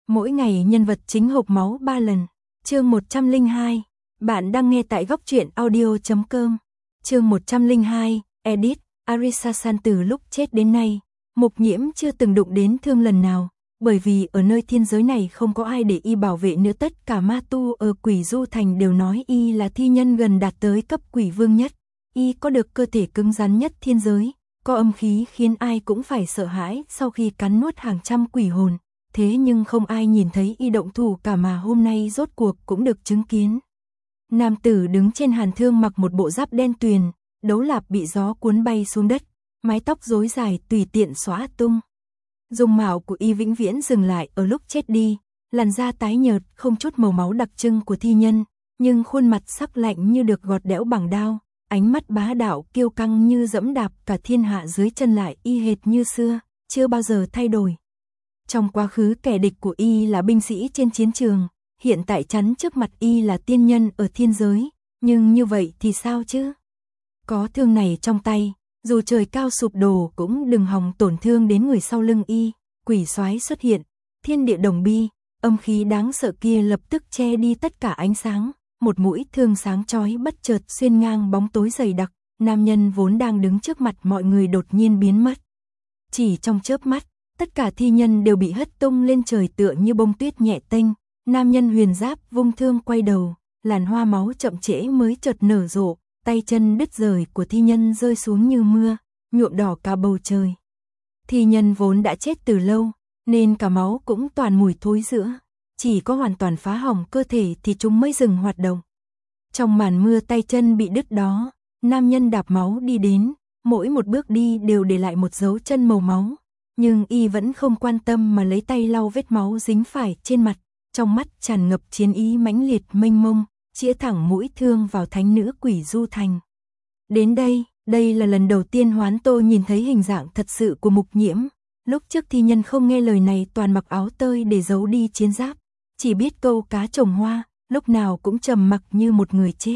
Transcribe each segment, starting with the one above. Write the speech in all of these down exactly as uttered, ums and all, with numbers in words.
Mỗi ngày nhân vật chính hộc máu ba lần. Chương một trăm lẻ hai. Bạn đang nghe tại góc truyện audio chấm com. Chương một trăm lẻ hai. Edit. Arisa-san từ lúc chết đến nay, Mục Nhiễm chưa từng đụng đến thương lần nào, bởi vì ở nơi thiên giới này không có ai để y bảo vệ nữa. Tất cả ma tu ở Quỷ Du Thành đều nói y là thi nhân gần đạt tới cấp quỷ vương nhất. Y có được cơ thể cứng rắn nhất thiên giới, có âm khí khiến ai cũng phải sợ hãi sau khi cắn nuốt hàng trăm quỷ hồn. Thế nhưng không ai nhìn thấy y động thủ cả, mà hôm nay rốt cuộc cũng được chứng kiến. Nam tử đứng trên hàn thương mặc một bộ giáp đen tuyền, đấu lạp bị gió cuốn bay xuống đất, mái tóc rối dài tùy tiện xõa tung. Dung mạo của y vĩnh viễn dừng lại ở lúc chết đi, làn da tái nhợt không chút màu máu đặc trưng của thi nhân, nhưng khuôn mặt sắc lạnh như được gọt đẽo bằng đao, ánh mắt bá đạo kiêu căng như dẫm đạp cả thiên hạ dưới chân, lại y hệt như xưa, chưa bao giờ thay đổi. Trong quá khứ kẻ địch của y là binh sĩ trên chiến trường, hiện tại chắn trước mặt y là tiên nhân ở thiên giới, nhưng như vậy thì sao chứ? Có thương này trong tay, dù trời cao sụp đổ cũng đừng hòng tổn thương đến người sau lưng y. Quỷ soái xuất hiện, thiên địa đồng bi, âm khí đáng sợ kia lập tức che đi tất cả ánh sáng, một mũi thương sáng chói bất chợt xuyên ngang bóng tối dày đặc, nam nhân vốn đang đứng trước mặt mọi người đột nhiên biến mất. Chỉ trong chớp mắt, tất cả thi nhân đều bị hất tung lên trời tựa như bông tuyết nhẹ tênh. Nam nhân huyền giáp vung thương quay đầu, làn hoa máu chậm trễ mới chợt nở rộ, tay chân đứt rời của thi nhân rơi xuống như mưa, nhuộm đỏ cả bầu trời. Thi nhân vốn đã chết từ lâu, nên cả máu cũng toàn mùi thối rữa, chỉ có hoàn toàn phá hỏng cơ thể thì chúng mới dừng hoạt động. Trong màn mưa tay chân bị đứt đó, nam nhân đạp máu đi đến, mỗi một bước đi đều để lại một dấu chân màu máu, nhưng y vẫn không quan tâm mà lấy tay lau vết máu dính phải trên mặt, trong mắt tràn ngập chiến ý mãnh liệt mênh mông, chĩa thẳng mũi thương vào thánh nữ Quỷ Du Thành. Đến đây, đây là lần đầu tiên Hoán Tô nhìn thấy hình dạng thật sự của Mục Nhiễm. Lúc trước thi nhân không nghe lời này, toàn mặc áo tơi để giấu đi chiến giáp, chỉ biết câu cá trồng hoa, lúc nào cũng trầm mặc như một người chết.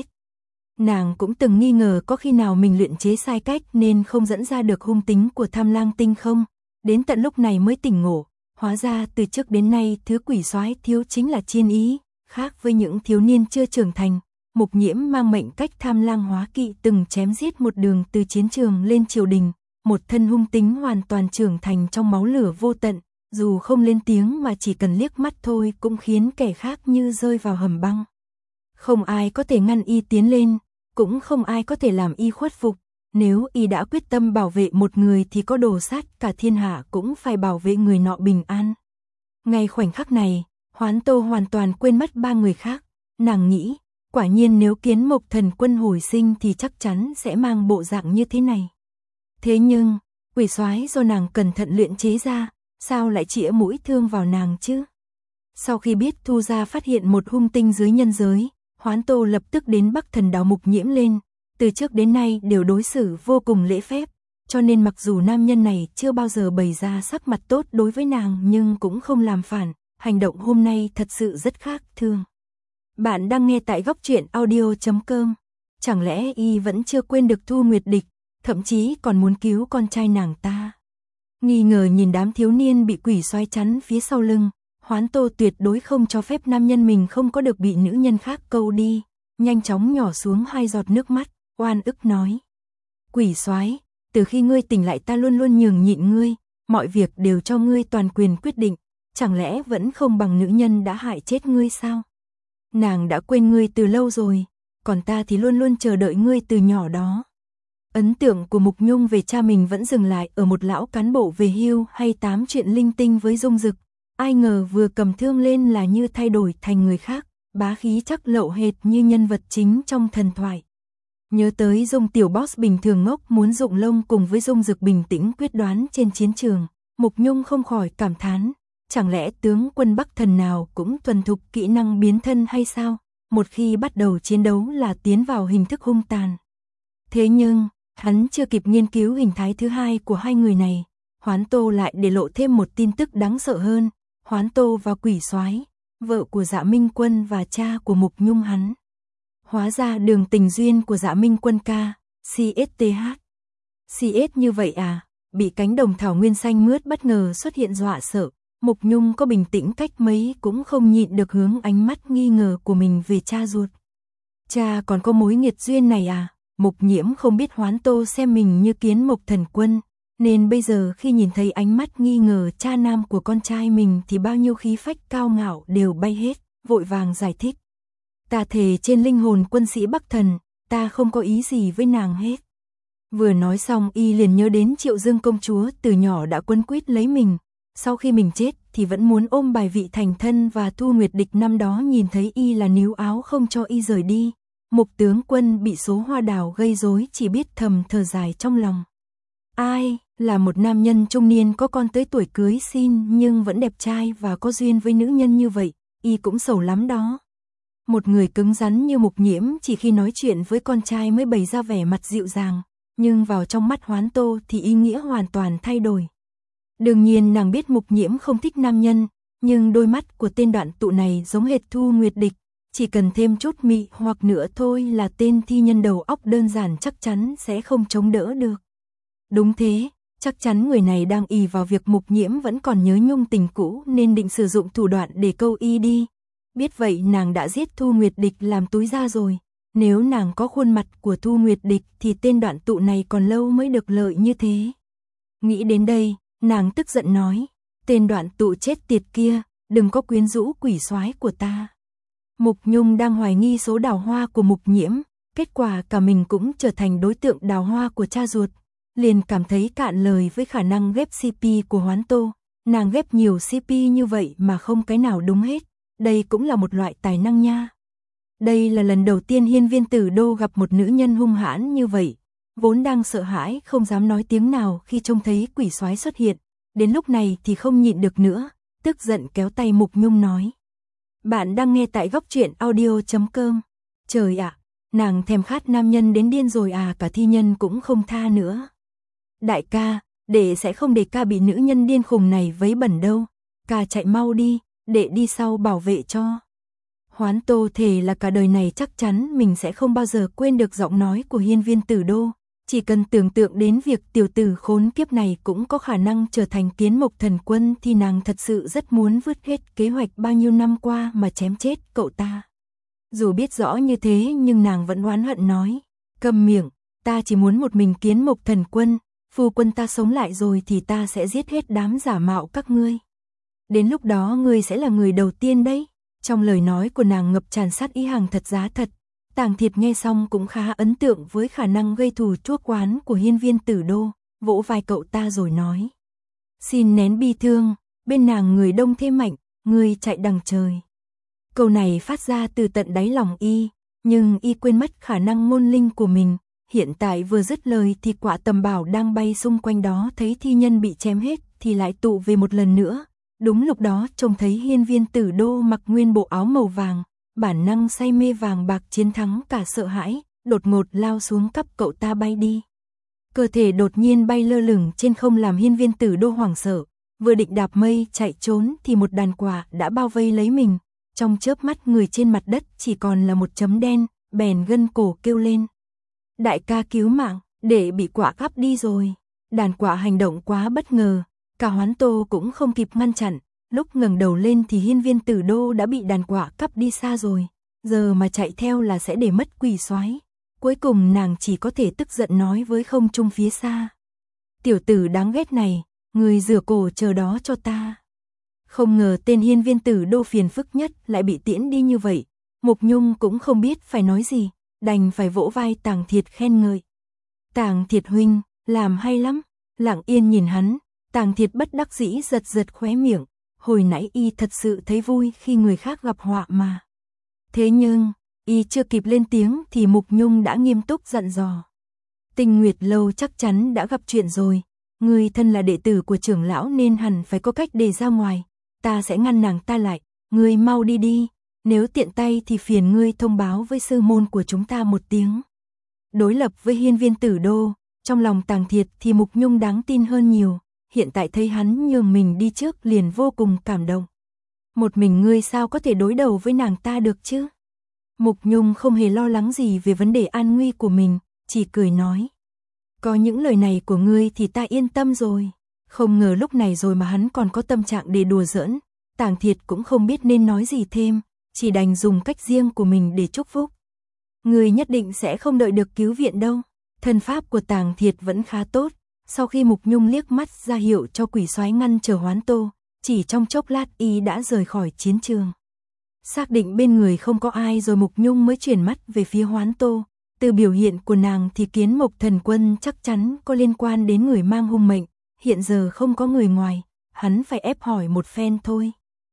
Nàng cũng từng nghi ngờ có khi nào mình luyện chế sai cách nên không dẫn ra được hung tính của Tham Lang Tinh không, đến tận lúc này mới tỉnh ngộ, hóa ra từ trước đến nay thứ quỷ soái thiếu chính là chiên ý. Khác với những thiếu niên chưa trưởng thành, Mục Nhiễm mang mệnh cách Tham Lang hóa kỵ từng chém giết một đường từ chiến trường lên triều đình, một thân hung tính hoàn toàn trưởng thành trong máu lửa vô tận, dù không lên tiếng mà chỉ cần liếc mắt thôi cũng khiến kẻ khác như rơi vào hầm băng. Không ai có thể ngăn y tiến lên, cũng không ai có thể làm y khuất phục, nếu y đã quyết tâm bảo vệ một người thì có đồ sát cả thiên hạ cũng phải bảo vệ người nọ bình an. Ngay khoảnh khắc này, Hoán Tô hoàn toàn quên mất ba người khác, nàng nghĩ, quả nhiên nếu Kiến Mộc Thần Quân hồi sinh thì chắc chắn sẽ mang bộ dạng như thế này. Thế nhưng, quỷ soái do nàng cẩn thận luyện chế ra, sao lại chĩa mũi thương vào nàng chứ? Sau khi biết Thu gia phát hiện một hung tinh dưới nhân giới, Hoán Tô lập tức đến Bắc Thần đảo Mục Nhiễm lên, từ trước đến nay đều đối xử vô cùng lễ phép, cho nên mặc dù nam nhân này chưa bao giờ bày ra sắc mặt tốt đối với nàng nhưng cũng không làm phản. Hành động hôm nay thật sự rất khác thường. Bạn đang nghe tại góc truyện audio chấm com. Chẳng lẽ y vẫn chưa quên được Thu Nguyệt Địch, thậm chí còn muốn cứu con trai nàng ta? Nghi ngờ nhìn đám thiếu niên bị quỷ soái chắn phía sau lưng, Hoán Tô tuyệt đối không cho phép nam nhân mình không có được bị nữ nhân khác câu đi, nhanh chóng nhỏ xuống hai giọt nước mắt, oan ức nói: "Quỷ soái, từ khi ngươi tỉnh lại ta luôn luôn nhường nhịn ngươi, mọi việc đều cho ngươi toàn quyền quyết định. Chẳng lẽ vẫn không bằng nữ nhân đã hại chết ngươi sao? Nàng đã quên ngươi từ lâu rồi, còn ta thì luôn luôn chờ đợi ngươi từ nhỏ đó." Ấn tượng của Mục Nhung về cha mình vẫn dừng lại ở một lão cán bộ về hưu hay tám chuyện linh tinh với Dung Dực. Ai ngờ vừa cầm thương lên là như thay đổi thành người khác, bá khí chắc lậu hệt như nhân vật chính trong thần thoại. Nhớ tới Dung tiểu boss bình thường ngốc muốn dụng lông cùng với Dung Dực bình tĩnh quyết đoán trên chiến trường, Mục Nhung không khỏi cảm thán. Chẳng lẽ tướng quân Bắc Thần nào cũng thuần thục kỹ năng biến thân hay sao? Một khi bắt đầu chiến đấu là tiến vào hình thức hung tàn. Thế nhưng, hắn chưa kịp nghiên cứu hình thái thứ hai của hai người này, Hoán Tô lại để lộ thêm một tin tức đáng sợ hơn. Hoán Tô và quỷ soái, vợ của Dạ Minh Quân và cha của Mục Nhung hắn. Hóa ra đường tình duyên của Dạ Minh Quân ca, xê ét tê hát. xê ét như vậy à? Bị cánh đồng thảo nguyên xanh mướt bất ngờ xuất hiện dọa sợ. Mục Nhung có bình tĩnh cách mấy cũng không nhịn được hướng ánh mắt nghi ngờ của mình về cha ruột. Cha còn có mối nghiệt duyên này à? Mục Nhiễm không biết Hoán Tô xem mình như kiến mộc thần quân, nên bây giờ khi nhìn thấy ánh mắt nghi ngờ cha nam của con trai mình thì bao nhiêu khí phách cao ngạo đều bay hết, vội vàng giải thích. Ta thề trên linh hồn quân sĩ Bắc Thần, ta không có ý gì với nàng hết. Vừa nói xong y liền nhớ đến Triệu Dương công chúa từ nhỏ đã quấn quýt lấy mình, sau khi mình chết thì vẫn muốn ôm bài vị thành thân, và Thu Nguyệt Địch năm đó nhìn thấy y là níu áo không cho y rời đi. Mục tướng quân bị số hoa đào gây rối chỉ biết thầm thở dài trong lòng. Ai, là một nam nhân trung niên có con tới tuổi cưới xin nhưng vẫn đẹp trai và có duyên với nữ nhân như vậy, y cũng sầu lắm đó. Một người cứng rắn như Mục Nhiễm chỉ khi nói chuyện với con trai mới bày ra vẻ mặt dịu dàng, nhưng vào trong mắt Hoán Tô thì ý nghĩa hoàn toàn thay đổi. Đương nhiên nàng biết Mục Nhiễm không thích nam nhân, nhưng đôi mắt của tên đoạn tụ này giống hệt Thu Nguyệt Địch, chỉ cần thêm chút mị hoặc nữa thôi là tên thi nhân đầu óc đơn giản chắc chắn sẽ không chống đỡ được. Đúng thế, chắc chắn người này đang ỷ vào việc Mục Nhiễm vẫn còn nhớ nhung tình cũ nên định sử dụng thủ đoạn để câu y đi. Biết vậy nàng đã giết Thu Nguyệt Địch làm túi ra rồi. Nếu nàng có khuôn mặt của Thu Nguyệt Địch thì tên đoạn tụ này còn lâu mới được lợi như thế. Nghĩ đến đây, nàng tức giận nói, tên đoạn tụ chết tiệt kia, đừng có quyến rũ quỷ soái của ta. Mục Nhung đang hoài nghi số đào hoa của Mục Nhiễm, kết quả cả mình cũng trở thành đối tượng đào hoa của cha ruột, liền cảm thấy cạn lời với khả năng ghép xê pê của Hoán Tô. Nàng ghép nhiều xê pê như vậy mà không cái nào đúng hết, đây cũng là một loại tài năng nha. Đây là lần đầu tiên Hiên Viên Tử Đô gặp một nữ nhân hung hãn như vậy, vốn đang sợ hãi không dám nói tiếng nào khi trông thấy quỷ soái xuất hiện, đến lúc này thì không nhịn được nữa, tức giận kéo tay Mục Nhung nói. Bạn đang nghe tại góc truyện audio chấm com. Trời ạ, nàng thèm khát nam nhân đến điên rồi à, cả thi nhân cũng không tha nữa. Đại ca, đệ sẽ không để ca bị nữ nhân điên khùng này vấy bẩn đâu, ca chạy mau đi, đệ đi sau bảo vệ cho. Hoán Tô thề là cả đời này chắc chắn mình sẽ không bao giờ quên được giọng nói của Hiên Viên Tử Đô, chỉ cần tưởng tượng đến việc tiểu tử khốn kiếp này cũng có khả năng trở thành kiến mộc thần quân thì nàng thật sự rất muốn vứt hết kế hoạch bao nhiêu năm qua mà chém chết cậu ta. Dù biết rõ như thế nhưng nàng vẫn oán hận nói, câm miệng, ta chỉ muốn một mình kiến mộc thần quân, phu quân ta sống lại rồi thì ta sẽ giết hết đám giả mạo các ngươi. Đến lúc đó ngươi sẽ là người đầu tiên đấy. Trong lời nói của nàng ngập tràn sát ý hàng thật giá thật. Tàng Thiệt nghe xong cũng khá ấn tượng với khả năng gây thù chuốc oán của Hiên Viên Tử Đô, vỗ vai cậu ta rồi nói. Xin nén bi thương, bên nàng người đông thế mạnh, ngươi chạy đằng trời. Câu này phát ra từ tận đáy lòng y, nhưng y quên mất khả năng ngôn linh của mình. Hiện tại vừa dứt lời thì quả tầm bảo đang bay xung quanh đó thấy thi nhân bị chém hết thì lại tụ về một lần nữa. Đúng lúc đó trông thấy Hiên Viên Tử Đô mặc nguyên bộ áo màu vàng, bản năng say mê vàng bạc chiến thắng cả sợ hãi, đột ngột lao xuống cắp cậu ta bay đi. Cơ thể đột nhiên bay lơ lửng trên không làm Hiên Viên Tử Đô hoảng sợ, vừa định đạp mây chạy trốn thì một đàn quạ đã bao vây lấy mình, trong chớp mắt người trên mặt đất chỉ còn là một chấm đen, bèn gân cổ kêu lên. Đại ca cứu mạng, để bị quạ cắp đi rồi. Đàn quạ hành động quá bất ngờ, cả Hoán Tô cũng không kịp ngăn chặn, lúc ngẩng đầu lên thì Hiên Viên Tử Đô đã bị đàn quạ cắp đi xa rồi, giờ mà chạy theo là sẽ để mất quỷ soái. Cuối cùng nàng chỉ có thể tức giận nói với không trung phía xa. Tiểu tử đáng ghét này, người rửa cổ chờ đó cho ta. Không ngờ tên Hiên Viên Tử Đô phiền phức nhất lại bị tiễn đi như vậy, Mục Nhung cũng không biết phải nói gì, đành phải vỗ vai Tàng Thiệt khen ngợi. Tàng Thiệt huynh, làm hay lắm. Lặng yên nhìn hắn, Tàng Thiệt bất đắc dĩ giật giật khóe miệng, hồi nãy y thật sự thấy vui khi người khác gặp họa mà. Thế nhưng, y chưa kịp lên tiếng thì Mục Nhung đã nghiêm túc dặn dò. Tinh Nguyệt Lâu chắc chắn đã gặp chuyện rồi, ngươi thân là đệ tử của trưởng lão nên hẳn phải có cách để ra ngoài, ta sẽ ngăn nàng ta lại, ngươi mau đi đi, nếu tiện tay thì phiền ngươi thông báo với sư môn của chúng ta một tiếng. Đối lập với Hiên Viên Tử Đô, trong lòng Tàng Thiệt thì Mục Nhung đáng tin hơn nhiều, hiện tại thấy hắn nhường mình đi trước liền vô cùng cảm động. Một mình ngươi sao có thể đối đầu với nàng ta được chứ? Mục Nhung không hề lo lắng gì về vấn đề an nguy của mình, chỉ cười nói. Có những lời này của ngươi thì ta yên tâm rồi. Không ngờ lúc này rồi mà hắn còn có tâm trạng để đùa giỡn, Tàng Thiệt cũng không biết nên nói gì thêm, chỉ đành dùng cách riêng của mình để chúc phúc. Người nhất định sẽ không đợi được cứu viện đâu. Thân pháp của Tàng Thiệt vẫn khá tốt, sau khi Mục Nhung liếc mắt ra hiệu cho quỷ soái ngăn chờ Hoán Tô, chỉ trong chốc lát y đã rời khỏi chiến trường. Xác định bên người không có ai rồi Mục Nhung mới chuyển mắt về phía Hoán Tô. Từ biểu hiện của nàng thì Kiến Mộc Thần Quân chắc chắn có liên quan đến người mang hung mệnh, hiện giờ không có người ngoài, hắn phải ép hỏi một phen thôi.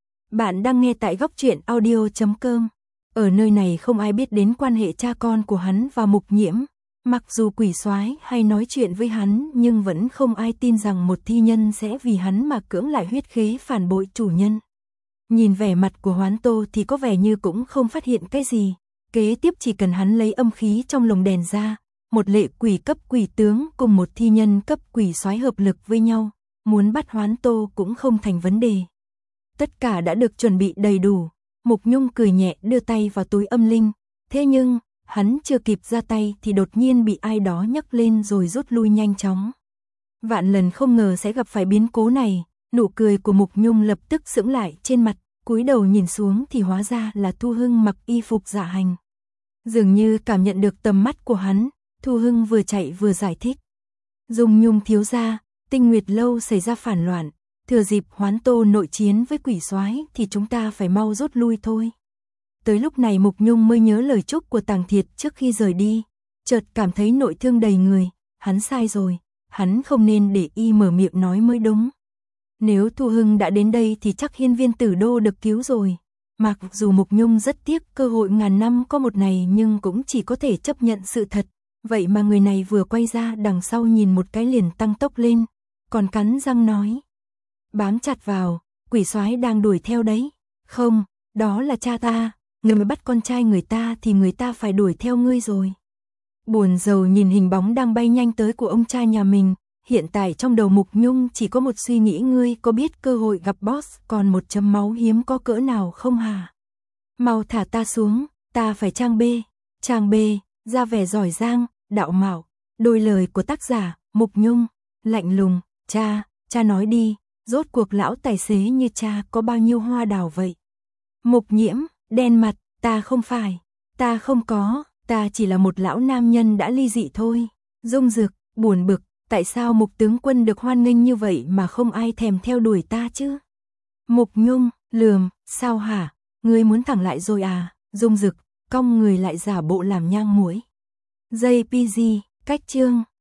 Bạn đang nghe tại góc truyện audio chấm com. Ở nơi này không ai biết đến quan hệ cha con của hắn và Mục Nhiễm, mặc dù quỷ soái hay nói chuyện với hắn nhưng vẫn không ai tin rằng một thi nhân sẽ vì hắn mà cưỡng lại huyết khế phản bội chủ nhân. Nhìn vẻ mặt của Hoán Tô thì có vẻ như cũng không phát hiện cái gì. Kế tiếp chỉ cần hắn lấy âm khí trong lồng đèn ra, một lệ quỷ cấp quỷ tướng cùng một thi nhân cấp quỷ soái hợp lực với nhau, muốn bắt Hoán Tô cũng không thành vấn đề. Tất cả đã được chuẩn bị đầy đủ, Mục Nhung cười nhẹ đưa tay vào túi âm linh, thế nhưng, hắn chưa kịp ra tay thì đột nhiên bị ai đó nhấc lên rồi rút lui nhanh chóng. Vạn lần không ngờ sẽ gặp phải biến cố này, nụ cười của Mục Nhung lập tức sững lại trên mặt, cúi đầu nhìn xuống thì hóa ra là Thu Hưng mặc y phục dạ hành. Dường như cảm nhận được tầm mắt của hắn, Thu Hưng vừa chạy vừa giải thích. Dung Nhung thiếu gia, Tinh Nguyệt lâu xảy ra phản loạn, thừa dịp Hoán Tô nội chiến với quỷ soái thì chúng ta phải mau rút lui thôi. Tới lúc này Mục Nhung mới nhớ lời chúc của Tàng Thiệt trước khi rời đi, chợt cảm thấy nội thương đầy người, hắn sai rồi, hắn không nên để y mở miệng nói mới đúng. Nếu Thu Hưng đã đến đây thì chắc hiên viên Tử Đô được cứu rồi. Mặc dù Mục Nhung rất tiếc cơ hội ngàn năm có một này nhưng cũng chỉ có thể chấp nhận sự thật. Vậy mà người này vừa quay ra đằng sau nhìn một cái liền tăng tốc lên, còn cắn răng nói. Bám chặt vào, quỷ soái đang đuổi theo đấy. Không, đó là cha ta, người mới bắt con trai người ta thì người ta phải đuổi theo ngươi rồi. Buồn rầu nhìn hình bóng đang bay nhanh tới của ông trai nhà mình. Hiện tại trong đầu Mục Nhung chỉ có một suy nghĩ, ngươi có biết cơ hội gặp boss còn một chấm máu hiếm có cỡ nào không hả? Mau thả ta xuống, ta phải trang B. Trang B, ra vẻ giỏi giang, đạo mạo. Đôi lời của tác giả, Mục Nhung, lạnh lùng, cha, cha nói đi, rốt cuộc lão tài xế như cha có bao nhiêu hoa đào vậy? Mục Nhiễm, đen mặt, ta không phải, ta không có, ta chỉ là một lão nam nhân đã ly dị thôi. Dung Dực, buồn bực. Tại sao Mục tướng quân được hoan nghênh như vậy mà không ai thèm theo đuổi ta chứ? Mục Nhung, lườm, sao hả? Ngươi muốn thẳng lại rồi à? Dung Dực, cong người lại giả bộ làm nhang muối. gi pê giê, cách chương.